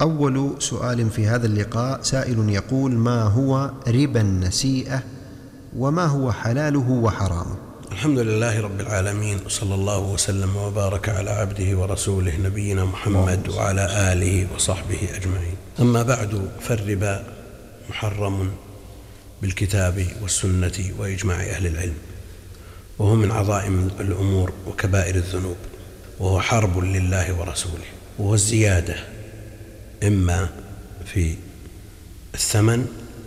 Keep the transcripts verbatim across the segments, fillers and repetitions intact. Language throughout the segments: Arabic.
أول سؤال في هذا اللقاء، سائل يقول: ما هو ربا النسيئة وما هو حلاله وحرامه؟ الحمد لله رب العالمين، وصلى الله وسلم وبارك على عبده ورسوله نبينا محمد وعلى آله وصحبه أجمعين. أما بعد، فالربا محرم بالكتاب والسنة وإجماع أهل العلم، وهو من عظائم الأمور وكبائر الذنوب، وهو حرب لله ورسوله، وهو الزيادة إما في الثمن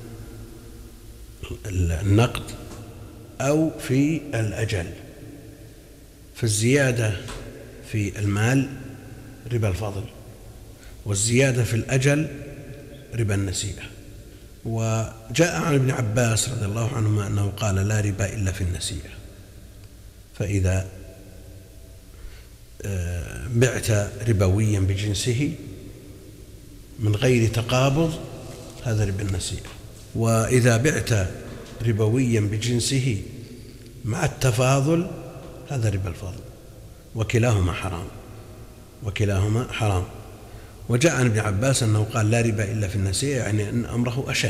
النقد أو في الأجل. فالزيادة في المال ربا الفضل، والزيادة في الأجل ربا النسيئة. وجاء عن ابن عباس رضي الله عنهما أنه قال: لا ربا إلا في النسيئة. فإذا بعت ربويا بجنسه من غير تقابض هذا ربا النسيئة، وإذا بعت ربويا بجنسه مع التفاضل هذا ربا الفضل، وكلاهما حرام وكلاهما حرام. وجاء عن ابن عباس أنه قال: لا ربا إلا في النسيئة، يعني أن أمره أشد،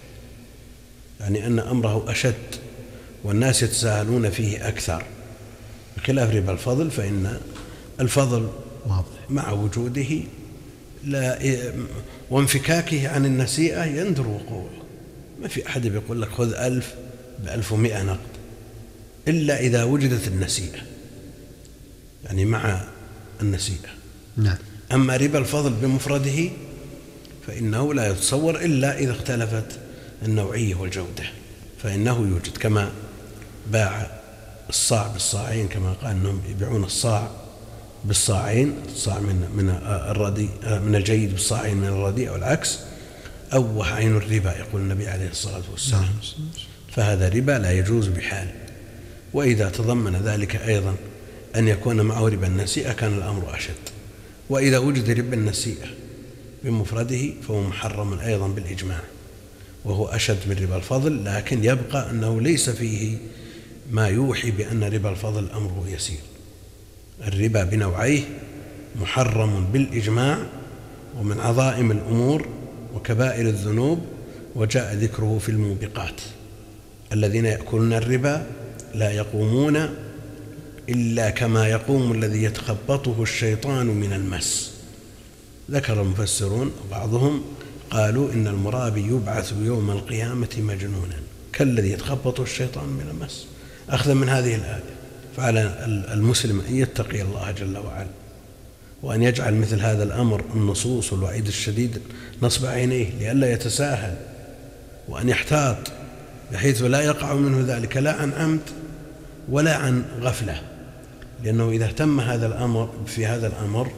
يعني أن أمره أشد والناس يتساهلون فيه أكثر، بخلاف ربا الفضل، فإن الفضل مع وجوده لا وانفكاكه عن النسيئة يندر وقوعه. ما في أحد بيقول لك خذ ألف بألف ومئة نقد إلا إذا وجدت النسيئة، يعني مع النسيئة. نعم. أما ربا الفضل بمفرده فإنه لا يتصور إلا إذا اختلفت النوعية والجودة، فإنه يوجد. كما باع الصاع بالصاعين، كما قال أنهم يبيعون الصاع بالصاعين، الصاع من من الرديء من الجيد بالصاعين من الرديء أو العكس، أوه عين الربا يقول النبي عليه الصلاة والسلام. فهذا ربا لا يجوز بحال. وإذا تضمن ذلك أيضا أن يكون معه ربا النسيئة كان الأمر أشد. وإذا وجد ربا النسيئة بمفرده فهو محرم أيضا بالإجماع، وهو أشد من ربا الفضل، لكن يبقى أنه ليس فيه ما يوحي بأن ربا الفضل أمره يسير. الربا بنوعيه محرم بالإجماع، ومن عظائم الأمور وكبائر الذنوب، وجاء ذكره في الموبقات: الذين يأكلون الربا لا يقومون إلا كما يقوم الذي يتخبطه الشيطان من المس. ذكر المفسرون بعضهم قالوا إن المرابي يبعث يوم القيامة مجنونا كالذي يتخبطه الشيطان من المس، أخذا من هذه الآية. فعلى المسلم أن يتقي الله جل وعلا، وأن يجعل مثل هذا الأمر النصوص والوعيد الشديد نصب عينيه لئلا يتساهل، وأن يحتاط بحيث لا يقع منه ذلك لا عن عمد ولا عن غفلة، لأنه إذا اهتم هذا الأمر في هذا الأمر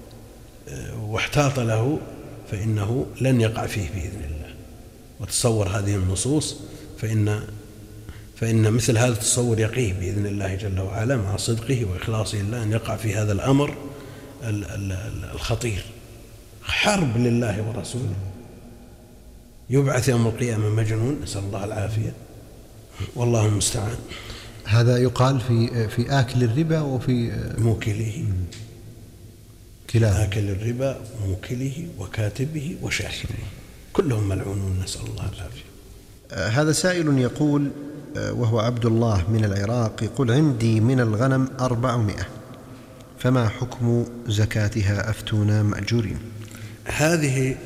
واحتاط له فإنه لن يقع فيه بإذن الله. وتصور هذه النصوص فإن فإن مثل هذا التصور يقيه بإذن الله جل وعلا مع صدقه وإخلاصه لله أن يقع في هذا الأمر الخطير. حرب لله ورسوله، يبعث يوم القيامة مجنون، نسأل الله العافية، والله المستعان. هذا يقال في في آكل الربا وفي موكله، كلاه. آكل الربا موكله وكاتبه وشاهده كلهم ملعونون، نسأل الله العافية. هذا سائل يقول، وهو عبد الله من العراق، يقول: عندي من الغنم أربعمائة، فما حكم زكاتها؟ أفتونا مأجورين. هذه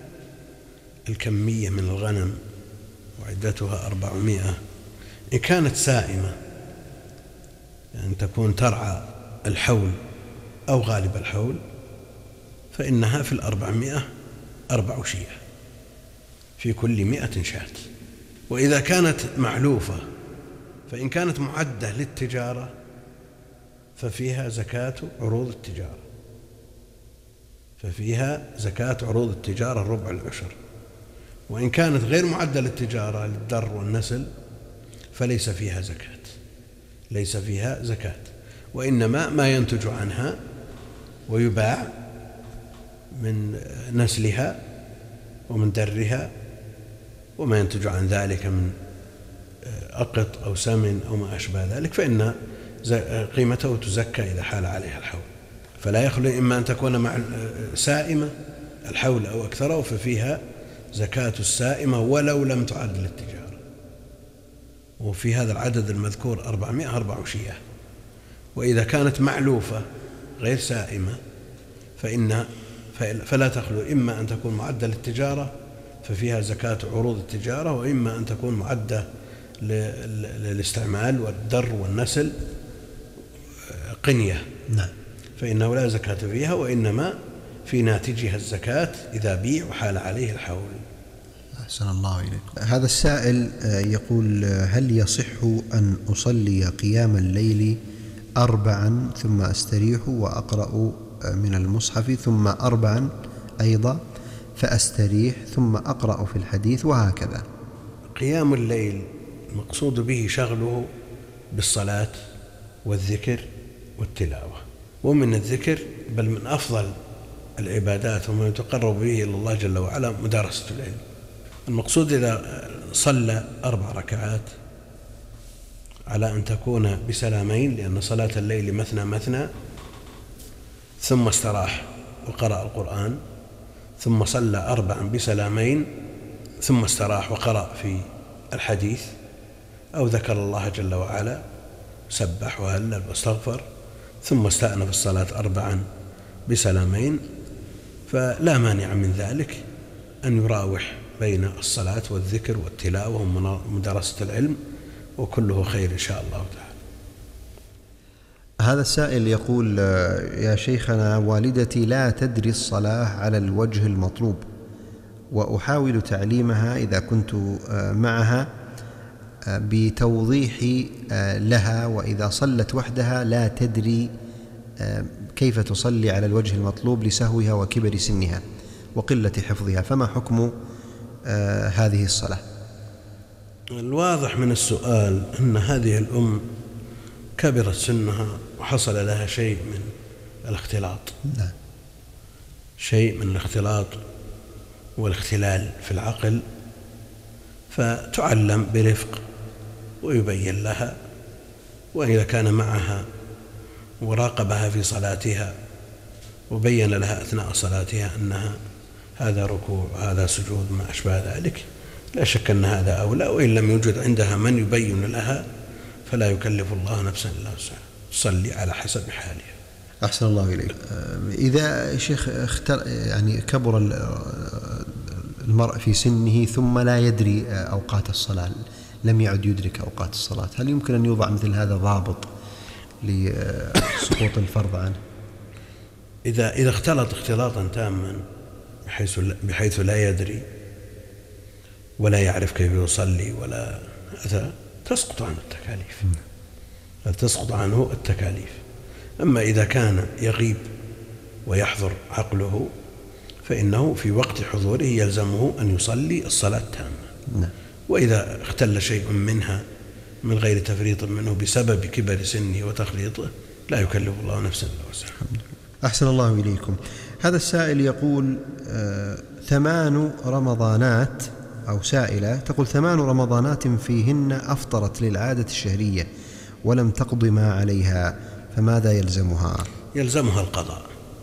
الكمية من الغنم وعدتها أربعمائة إن كانت سائمة، يعني تكون ترعى الحول أو غالب الحول، فإنها في الأربعمائة أربع شياه في كل مئة شاة. وإذا كانت معلوفة، فإن كانت معدة للتجارة ففيها زكاة عروض التجارة، ففيها زكاة عروض التجارة ربع العشر. وإن كانت غير معدة للتجارة للدر والنسل فليس فيها زكاة، ليس فيها زكاة، وإنما ما ينتج عنها ويباع من نسلها ومن درها وما ينتج عن ذلك من أقط أو سمن أو ما أشبه ذلك، فإن قيمته تزكى إذا حال عليها الحول. فلا يخلو إما أن تكون مع سائمة الحول أو أكثره ففيها زكاة السائمة ولو لم تعد للتجارة. وفي هذا العدد المذكور أربعمائة أربع شياه. وإذا كانت معلوفة غير سائمة فإن فلا تخلو إما أن تكون معدة للتجارة ففيها زكاة عروض التجارة، وإما أن تكون معدة للاستعمال والدر والنسل قنية، نعم، فإنه لا زكاة فيها، وإنما في ناتجها الزكاة إذا بيع وحال عليه الحول. أحسن الله إليكم. هذا السائل يقول: هل يصح أن أصلي قيام الليل أربعا ثم أستريح وأقرأ من المصحف ثم أربعا أيضا فأستريح ثم أقرأ في الحديث وهكذا؟ قيام الليل المقصود به شغله بالصلاة والذكر والتلاوة. ومن الذكر بل من أفضل العبادات وما يتقرب به إلى الله جل وعلا مدارسة العلم. المقصود إذا صلى أربع ركعات على أن تكون بسلامين، لأن صلاة الليل مثنى مثنى، ثم استراح وقرأ القرآن، ثم صلى أربعا بسلامين، ثم استراح وقرأ في الحديث أو ذكر الله جل وعلا، سبح وهلل واستغفر، ثم استأنف الصلاة أربعا بسلامين، فلا مانع من ذلك أن يراوح بين الصلاة والذكر والتلاوة ومدارسة العلم، وكله خير إن شاء الله تعالى. هذا السائل يقول: يا شيخنا، والدتي لا تدري الصلاة على الوجه المطلوب، وأحاول تعليمها إذا كنت معها بتوضيح لها، وإذا صلت وحدها لا تدري كيف تصلي على الوجه المطلوب لسهوها وكبر سنها وقلة حفظها، فما حكم هذه الصلاة؟ الواضح من السؤال أن هذه الأم كبرت سنها وحصل لها شيء من الاختلاط. نعم. شيء من الاختلاط والاختلال في العقل، فتعلم برفق ويبين لها، وإذا كان معها وراقبها في صلاتها وبين لها أثناء صلاتها أنها هذا ركوع هذا سجود ما أشبه ذلك، لا شك أن هذا أولى. وإن لم يوجد عندها من يبين لها فلا يكلف الله نفسا إلا وسعها، تصلي على حسب حالها. أحسن الله إليك. إذا شيخ اختر يعني كبر المرء في سنه ثم لا يدري أوقات الصلاة، لم يعد يدرك أوقات الصلاة، هل يمكن أن يوضع مثل هذا ضابط لسقوط الفرض عنه؟ إذا إذا اختلط اختلاطا تاما بحيث بحيث لا يدري ولا يعرف كيف يصلي ولا هذا، تسقط عنه التكاليف. تسقط عنه التكاليف. أما إذا كان يغيب ويحضر عقله فإنه في وقت حضوره يلزمه أن يصلي الصلاة التامة. وإذا اختل شيء منها من غير تفريط منه بسبب كبر سنه وتخليطه لا يكلف الله نفسا إلا وسعها. أحسن الله إليكم. هذا السائل يقول: آه ثمان رمضانات، أو سائلة تقول: ثمان رمضانات فيهن أفطرت للعادة الشهرية ولم تقض ما عليها، فماذا يلزمها؟ يلزمها القضاء.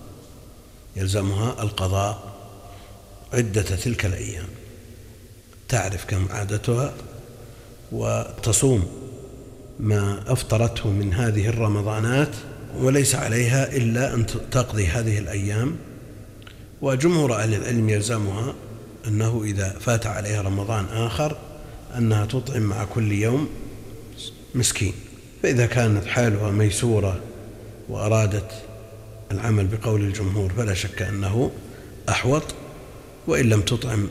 يلزمها القضاء عدة تلك الأيام، تعرف كم عادتها وتصوم ما أفطرته من هذه الرمضانات، وليس عليها إلا أن تقضي هذه الأيام. وجمهور أهل العلم يلزمها أنه إذا فات عليها رمضان آخر أنها تطعم مع كل يوم مسكين. فإذا كانت حالها ميسورة وأرادت العمل بقول الجمهور فلا شك أنه أحوط، وإن لم تطعم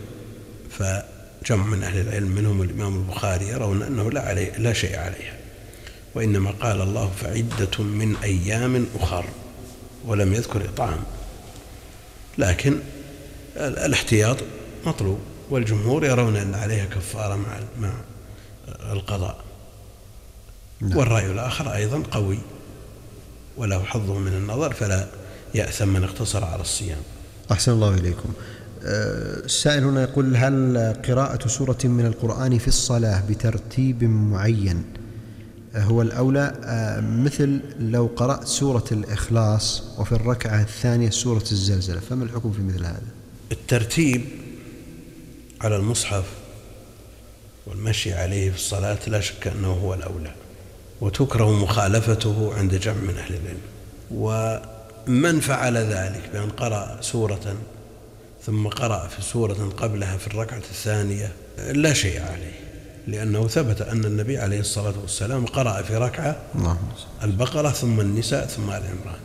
فجمع من أهل العلم منهم الإمام البخاري يرون أنه لا, علي لا شيء عليها، وإنما قال الله فعدة من أيام أخر ولم يذكر إطعام. لكن الاحتياط مطلوب، والجمهور يرون أن عليها كفارة مع مع القضاء. نعم. والرأي الآخر أيضا قوي وله حظه من النظر، فلا يأثم من اقتصر على الصيام. أحسن الله إليكم. السائل هنا يقول: هل قراءة سورة من القرآن في الصلاة بترتيب معين هو الأولى، مثل لو قرأت سورة الإخلاص وفي الركعة الثانية سورة الزلزلة، فما الحكم في مثل هذا؟ الترتيب على المصحف والمشي عليه في الصلاة لا شك أنه هو الأولى، وتكره مخالفته عند جمع من أهل العلم. ومن فعل ذلك بأن قرأ سورة ثم قرأ في سورة قبلها في الركعة الثانية لا شيء عليه، لأنه ثبت أن النبي عليه الصلاة والسلام قرأ في ركعة البقرة ثم النساء ثم آل عمران،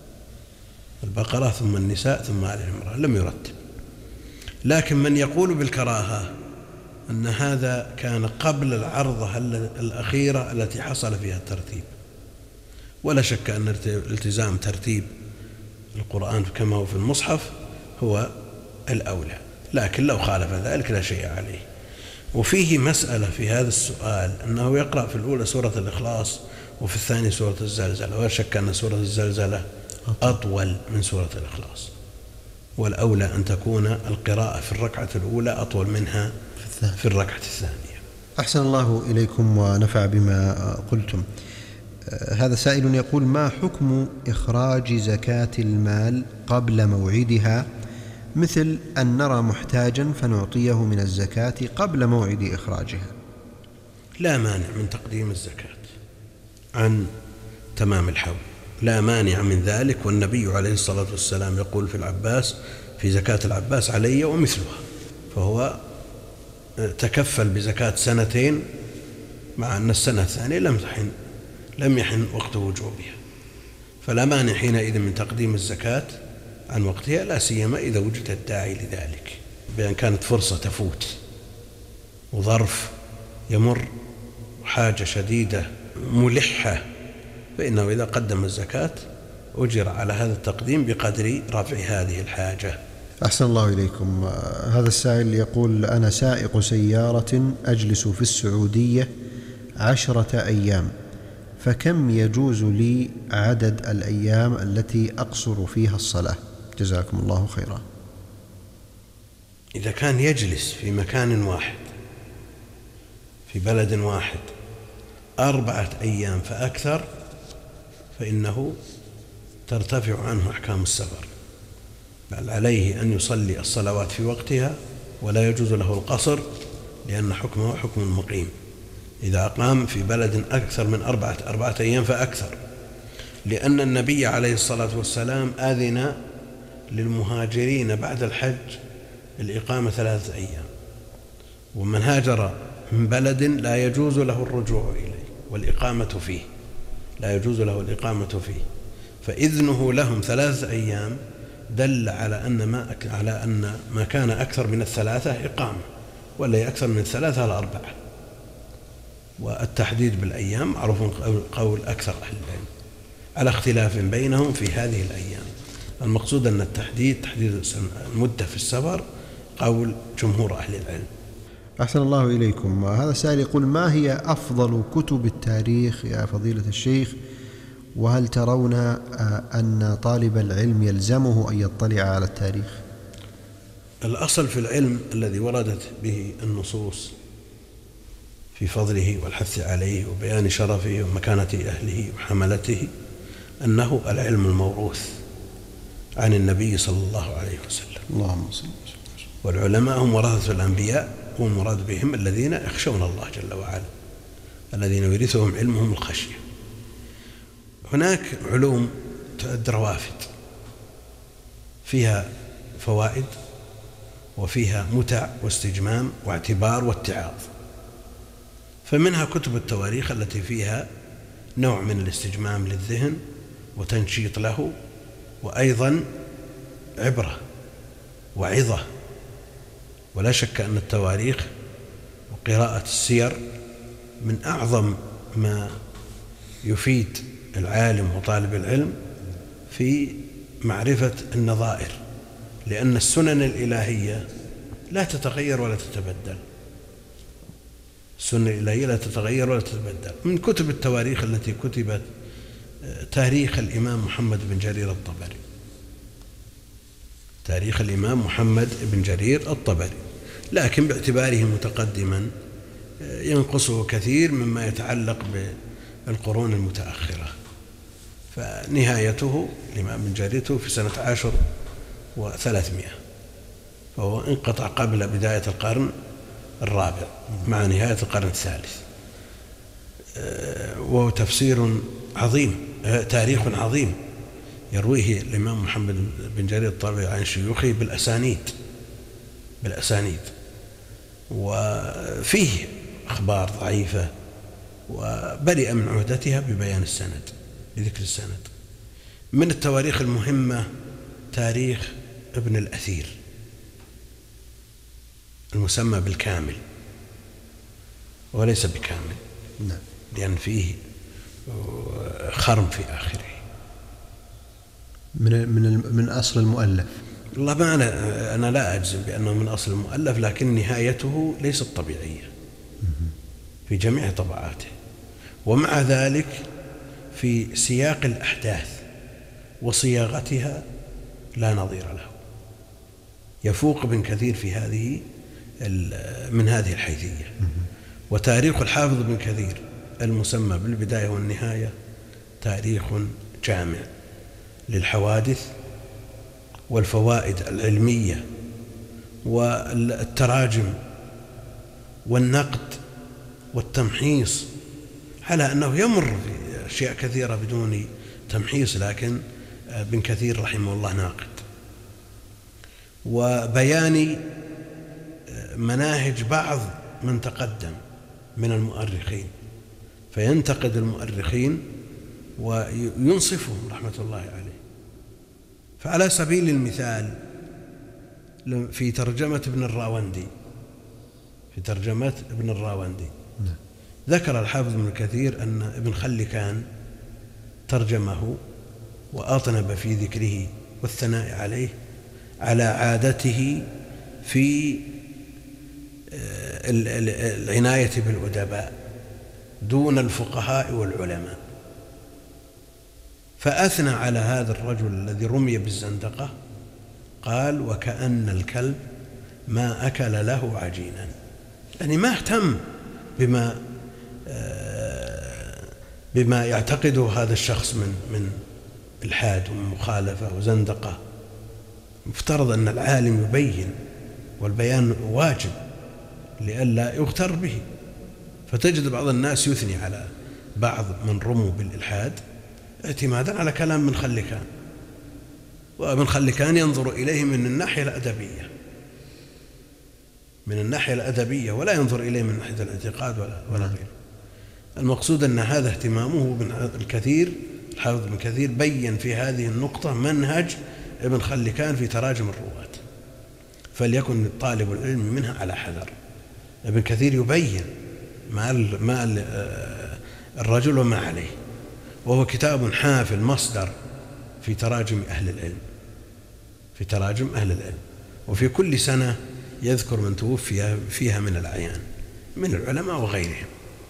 البقرة ثم النساء ثم آل عمران، لم يرتب. لكن من يقول بالكراهة أن هذا كان قبل العرضة الأخيرة التي حصل فيها الترتيب، ولا شك أن التزام ترتيب القرآن كما هو في المصحف هو الأولى، لكن لو خالف ذلك لا شيء عليه. وفيه مسألة في هذا السؤال أنه يقرأ في الأولى سورة الإخلاص وفي الثانية سورة الزلزلة، ولا شك أن سورة الزلزلة أطول من سورة الإخلاص، والأولى أن تكون القراءة في الركعة الأولى أطول منها في الركعة الثانية. أحسن الله إليكم ونفع بما قلتم. هذا سائل يقول: ما حكم إخراج زكاة المال قبل موعدها، مثل أن نرى محتاجا فنعطيه من الزكاة قبل موعد إخراجها؟ لا مانع من تقديم الزكاة عن تمام الحول، لا مانع من ذلك. والنبي عليه الصلاة والسلام يقول في العباس في زكاة العباس علي ومثلها، فهو تكفل بزكاة سنتين مع أن السنة الثانية لم يحن لم يحن وقت وجوبها، فلا مانع حينئذ من تقديم الزكاة عن وقتها، لا سيما إذا وجد الداعي لذلك، بأن كانت فرصة تفوت وظرف يمر وحاجة شديدة ملحة، فإنه إذا قدم الزكاة أجر على هذا التقديم بقدر رفع هذه الحاجة. أحسن الله إليكم. هذا السائل يقول: أنا سائق سيارة أجلس في السعودية عشرة أيام، فكم يجوز لي عدد الأيام التي أقصر فيها الصلاة؟ جزاكم الله خيرا. إذا كان يجلس في مكان واحد في بلد واحد أربعة أيام فأكثر فإنه ترتفع عنه أحكام السفر، بل عليه أن يصلي الصلوات في وقتها ولا يجوز له القصر، لأن حكمه حكم المقيم إذا أقام في بلد أكثر من أربعة, أربعة أيام فأكثر، لأن النبي عليه الصلاة والسلام آذن للمهاجرين بعد الحج الإقامة ثلاثة أيام، ومن هاجر من بلد لا يجوز له الرجوع إليه والإقامة فيه، لا يجوز له الإقامة فيه، فإذنه لهم ثلاثة أيام دل على أن ما على أن ما كان أكثر من الثلاثة إقامة، ولا أكثر من الثلاثة على أربعة. والتحديد بالأيام معروف قول أكثر أهل العلم على اختلاف بينهم في هذه الأيام. المقصود أن التحديد تحديد المدة في السفر قول جمهور أهل العلم. أحسن الله إليكم. هذا السائل يقول: ما هي أفضل كتب التاريخ يا فضيلة الشيخ؟ وهل ترون أن طالب العلم يلزمه أن يطلع على التاريخ؟ الأصل في العلم الذي وردت به النصوص في فضله والحث عليه وبيان شرفه ومكانة أهله وحملته أنه العلم الموروث عن النبي صلى الله عليه وسلم. اللهم صل وسلم. والعلماء هم ورثة الأنبياء، والمراد بهم الذين يخشون الله جل وعلا، الذين يورثهم علمهم الخشية. هناك علوم تعد روافد فيها فوائد وفيها متع واستجمام واعتبار واتعاظ، فمنها كتب التواريخ التي فيها نوع من الاستجمام للذهن وتنشيط له، وأيضا عبرة وعظة. ولا شك أن التواريخ وقراءة السير من أعظم ما يفيد العالم وطالب العلم في معرفة النظائر، لأن السنن الإلهية لا تتغير ولا تتبدل، السنة الإلهية لا تتغير ولا تتبدل. من كتب التواريخ التي كتبت تاريخ الإمام محمد بن جرير الطبري، تاريخ الإمام محمد بن جرير الطبري، لكن باعتباره متقدما ينقصه كثير مما يتعلق بالقرون المتأخرة، فنهايته الإمام بن جرير في سنة عشر وثلاثمائة، فهو انقطع قبل بداية القرن الرابع مع نهاية القرن الثالث، وهو تفسير عظيم، تاريخ عظيم يرويه الإمام محمد بن جرير الطبري عن شيوخه بالأسانيد بالأسانيد وفيه أخبار ضعيفة، وبرئ من عهدتها ببيان السند، بذكر السند. من التواريخ المهمة تاريخ ابن الأثير المسمى بالكامل، وليس بكامل نعم، لأن فيه خرم في آخره. من من من أصل المؤلف. والله ما أنا أنا لا أجزم بأنه من أصل المؤلف، لكن نهايته ليست طبيعية في جميع طبعاته، ومع ذلك في سياق الأحداث وصياغتها لا نظير له، يفوق ابن كثير في هذه من هذه الحيثية. وتاريخ الحافظ ابن كثير المسمى بالبداية والنهاية تاريخ جامع للحوادث والفوائد العلمية والتراجم والنقد والتمحيص، على أنه يمر في أشياء كثيرة بدون تمحيص، لكن ابن كثير رحمه الله ناقد، وبيان مناهج بعض من تقدم من المؤرخين، فينتقد المؤرخين وينصفهم رحمة الله عليه. فعلى سبيل المثال في ترجمة ابن الراوندي في ترجمة ابن الراوندي ذكر الحافظ ابن كثير أن ابن خلكان ترجمه وأطنب في ذكره والثناء عليه على عادته في العناية بالأدباء دون الفقهاء والعلماء، فأثنى على هذا الرجل الذي رمي بالزندقة، قال: وكأن الكلب ما أكل له عجينا، يعني ما اهتم بما بما يعتقده هذا الشخص من من إلحاد ومخالفة وزندقة. مفترض أن العالم يبين، والبيان واجب لئلا يغتر به. فتجد بعض الناس يثني على بعض من رموا بالإلحاد اعتمادا على كلام من خلكان، ومن خلكان ينظر إليه من الناحية الأدبية من الناحية الأدبية ولا ينظر إليه من ناحية الاعتقاد ولا ولا غيره. المقصود أن هذا اهتمامه ابن الكثير الحافظ ابن كثير بين في هذه النقطة منهج ابن خلكان في تراجم الرواة، فليكن طالب العلم منها على حذر. ابن كثير يبين ما ما الرجل وما عليه، وهو كتاب حافل مصدر في تراجم أهل العلم في تراجم أهل العلم وفي كل سنة يذكر من توفي فيها من الأعيان من العلماء وغيرهم.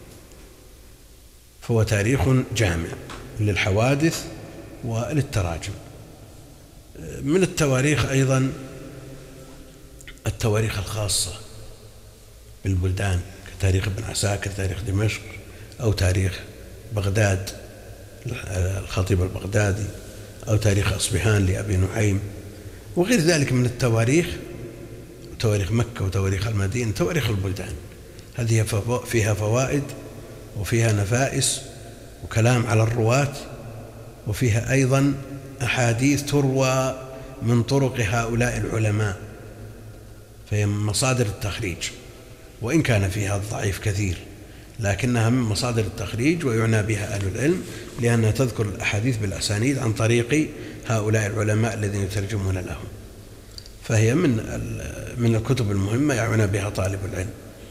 فهو تاريخ جامع للحوادث وللتراجم. من التواريخ أيضا التواريخ الخاصة بالبلدان كتاريخ ابن عساكر، تاريخ دمشق، أو تاريخ بغداد الخطيب البغدادي، أو تاريخ أصبهان لأبي نعيم، وغير ذلك من التواريخ، تواريخ مكة وتواريخ المدينة، تواريخ البلدان. هذه فيها فوائد وفيها نفائس وكلام على الرواة، وفيها أيضا أحاديث تروى من طرق هؤلاء العلماء، فهي من مصادر التخريج، وإن كان فيها الضعيف كثير، لكنها من مصادر التخريج ويعنى بها أهل العلم، لأنها تذكر الأحاديث بالأسانيد عن طريق هؤلاء العلماء الذين يترجمون لهم. فهي من من الكتب المهمة يعنى بها طالب العلم.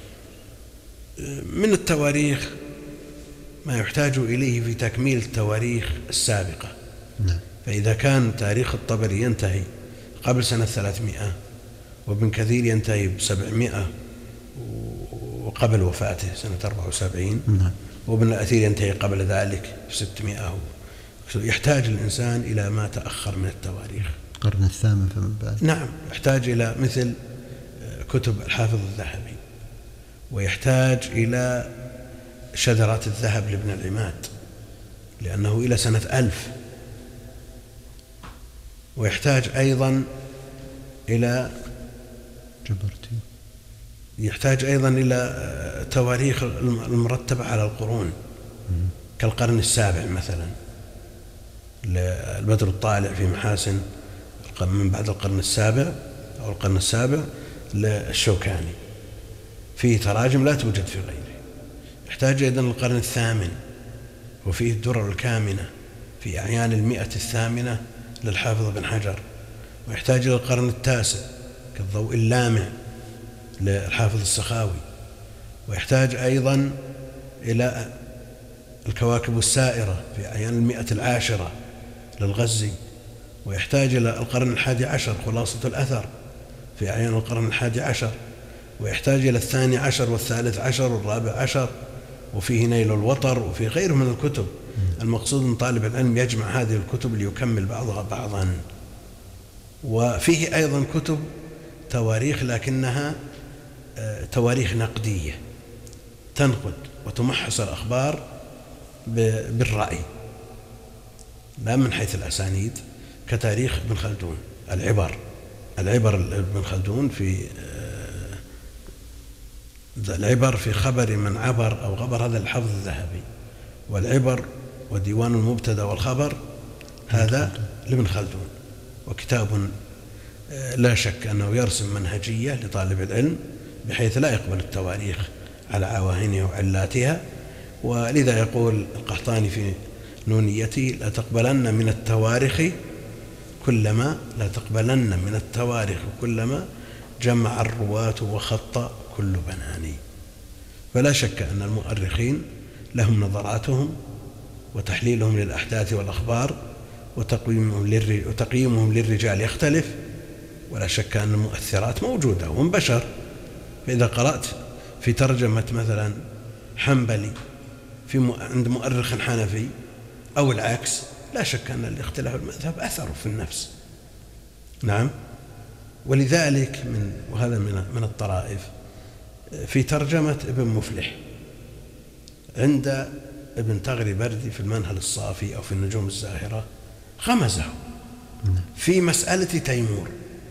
من التواريخ ما يحتاج إليه في تكميل التواريخ السابقة. فإذا كان تاريخ الطبري ينتهي قبل سنة ثلاثمائة، وابن كثير ينتهي بسبعمائة وقبل وفاته سنة أربعة وسبعين، وابن الأثير ينتهي قبل ذلك بستمائة، يحتاج الإنسان إلى ما تأخر من التواريخ، القرن الثامن فمن بعد. نعم، يحتاج إلى مثل كتب الحافظ الذهبي، ويحتاج إلى شذرات الذهب لابن العماد لأنه إلى سنة ألف، ويحتاج أيضا إلى جبرتي. يحتاج أيضا إلى تواريخ المرتبة على القرون كالقرن السابع مثلا، البدر الطالع في محاسن من بعد القرن السابع أو القرن السابع للشوكاني، فيه تراجم لا توجد في غيره. يحتاج أيضا القرن الثامن وفيه الدرر الكامنة في أعيان المئة الثامنة للحافظ بن حجر، ويحتاج إلى القرن التاسع كالضوء اللامع للحافظ السخاوي، ويحتاج أيضا إلى الكواكب السائرة في أعيان المئة العاشرة للغزي، ويحتاج إلى القرن الحادي عشر خلاصة الأثر في أعيان القرن الحادي عشر، ويحتاج إلى الثاني عشر والثالث عشر والرابع عشر، وفيه نيل الوطر، وفي غيره من الكتب. المقصود أن طالب العلم يجمع هذه الكتب ليكمل بعضها بعضا. وفيه أيضا كتب تواريخ لكنها تواريخ نقدية، تنقد وتمحص الأخبار بالرأي لا من حيث الأسانيد، كتاريخ ابن خلدون، العبر العبر ابن خلدون في العبر في خبر من عبر أو غبر، هذا الحفظ الذهبي، والعبر وديوان المبتدأ والخبر هذا لابن خلدون، وكتاب لا شك أنه يرسم منهجية لطالب العلم بحيث لا يقبل التواريخ على عواهنها وعلاتها. ولذا يقول القحطاني في نونيته: لا تقبلن من التواريخ كلما لا تقبلن من التواريخ كلما جمع الرواة وخط كل بناني. فلا شك أن المؤرخين لهم نظراتهم وتحليلهم للأحداث والأخبار وتقييمهم للرجال يختلف، ولا شك أن المؤثرات موجودة وهم بشر. فإذا قرأت في ترجمة مثلا حنبلي في عند مؤرخ حنفي أو العكس، لا شك أن الاختلاف المذهب أثره في النفس. نعم. ولذلك من وهذا من من الطرائف في ترجمة ابن مفلح عند ابن تغري بردي في المنهل الصافي أو في النجوم الزاهرة غمزه في مسألة تيمور.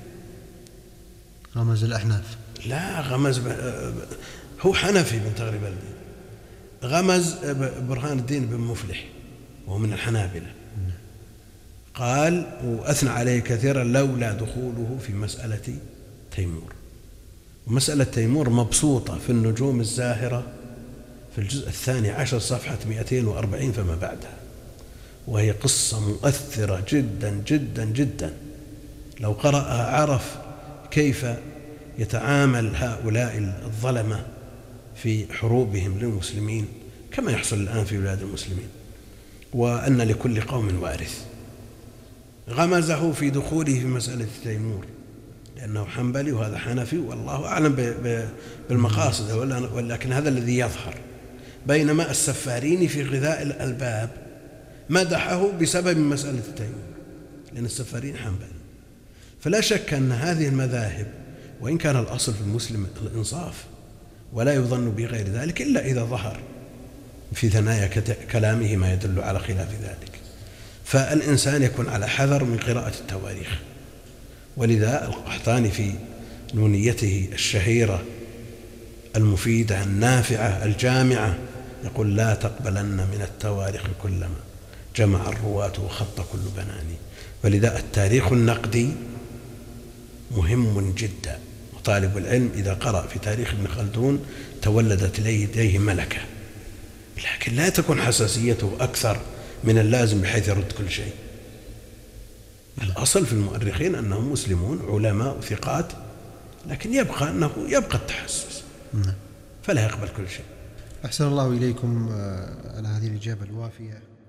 غمز الأحناف؟ لا، غمز هو حنفي ابن تغري بردي، غمز برهان الدين بن مفلح وهو من الحنابلة، قال وأثنى عليه كثيرا لولا دخوله في مسألة تيمور. ومسألة تيمور مبسوطة في النجوم الزاهرة في الجزء الثاني عشر صفحة مئتين وأربعين فما بعدها، وهي قصة مؤثرة جدا جدا جدا. لو قرأها عرف كيف يتعامل هؤلاء الظلمة في حروبهم للمسلمين كما يحصل الآن في بلاد المسلمين، وأن لكل قوم وارث. غمزه في دخوله في مسألة تيمور لأنه حنبلي وهذا حنفي، والله أعلم بالمقاصد، ولكن هذا الذي يظهر. بينما السفاريني في غذاء الألباب مدحه بسبب مسألة تيمور لأن السفارين حنبلي. فلا شك أن هذه المذاهب، وإن كان الأصل في المسلم الإنصاف ولا يظن بغير ذلك إلا إذا ظهر في ثنايا كلامه ما يدل على خلاف ذلك، فالإنسان يكون على حذر من قراءة التواريخ. ولذا القحطاني في نونيته الشهيرة المفيدة النافعة الجامعة يقول: لا تقبلن من التواريخ كلما جمع الرواة وخط كل بناني. ولذا التاريخ النقدي مهم جدا، وطالب العلم إذا قرأ في تاريخ ابن خلدون تولدت لديه ملكة، لكن لا تكون حساسيته أكثر من اللازم بحيث يرد كل شيء. الأصل في المؤرخين أنهم مسلمون علماء ثقات، لكن يبقى أنه يبقى التحسس فلا يقبل كل شيء. أحسن الله إليكم على هذه الإجابة الوافية.